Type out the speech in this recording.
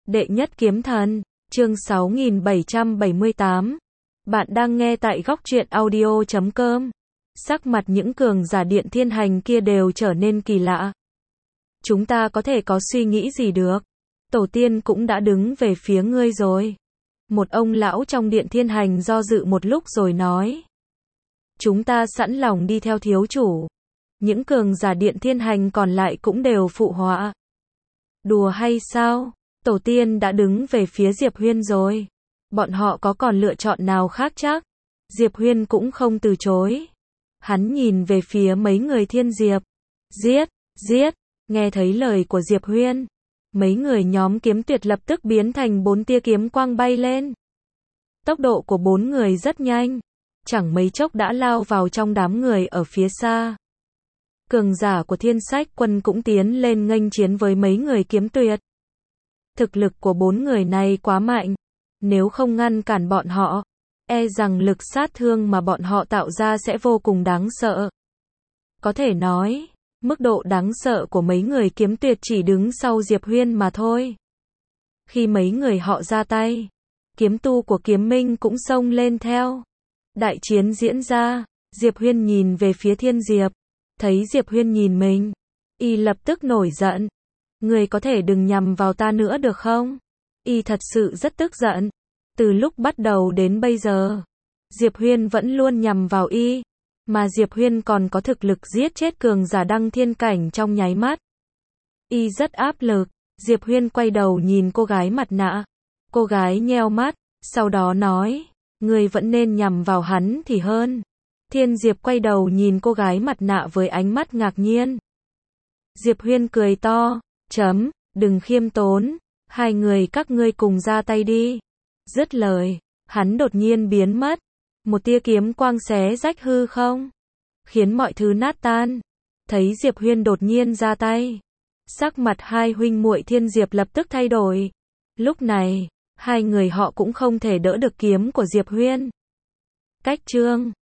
Đệ nhất kiếm thần, chương 6778. Bạn đang nghe tại góc truyện audio.com. Sắc mặt những cường giả điện thiên hành kia đều trở nên kỳ lạ. Chúng ta có thể có suy nghĩ gì được? Tổ tiên cũng đã đứng về phía ngươi rồi. Một ông lão trong điện thiên hành do dự một lúc rồi nói. Chúng ta sẵn lòng đi theo thiếu chủ. Những cường giả điện thiên hành còn lại cũng đều phụ họa. Đùa hay sao? Tổ tiên đã đứng về phía Diệp Huyên rồi. Bọn họ có còn lựa chọn nào khác chắc? Diệp Huyên cũng không từ chối. Hắn nhìn về phía mấy người Thiên Diệp. Giết, giết, nghe thấy lời của Diệp Huyên. Mấy người nhóm Kiếm Tuyệt lập tức biến thành 4 tia kiếm quang bay lên. Tốc độ của 4 người rất nhanh. Chẳng mấy chốc đã lao vào trong đám người ở phía xa. Cường giả của Thiên Sách quân cũng tiến lên nghênh chiến với mấy người Kiếm Tuyệt. Thực lực của 4 người này quá mạnh. Nếu không ngăn cản bọn họ, e rằng lực sát thương mà bọn họ tạo ra sẽ vô cùng đáng sợ. Có thể nói, mức độ đáng sợ của mấy người Kiếm Tuyệt chỉ đứng sau Diệp Huyên mà thôi. Khi mấy người họ ra tay, kiếm tu của Kiếm Minh cũng xông lên theo. Đại chiến diễn ra, Diệp Huyên nhìn về phía Thiên Diệp, thấy Diệp Huyên nhìn mình, y lập tức nổi giận. Người có thể đừng nhằm vào ta nữa được không? Y thật sự rất tức giận. Từ lúc bắt đầu đến bây giờ, Diệp Huyên vẫn luôn nhằm vào y, mà Diệp Huyên còn có thực lực giết chết cường giả đăng thiên cảnh trong nháy mắt. Y rất áp lực. Diệp Huyên quay đầu nhìn cô gái mặt nạ. Cô gái nheo mắt, sau đó nói, người vẫn nên nhằm vào hắn thì hơn. Thiên Diệp quay đầu nhìn cô gái mặt nạ với ánh mắt ngạc nhiên. Diệp Huyên cười to, đừng khiêm tốn, hai người các ngươi cùng ra tay đi. Dứt lời, hắn đột nhiên biến mất. Một tia kiếm quang xé rách hư không, khiến mọi thứ nát tan. Thấy Diệp Huyên đột nhiên ra tay, sắc mặt hai huynh muội Thiên Diệp lập tức thay đổi. Lúc này, hai người họ cũng không thể đỡ được kiếm của Diệp Huyên. Cách chương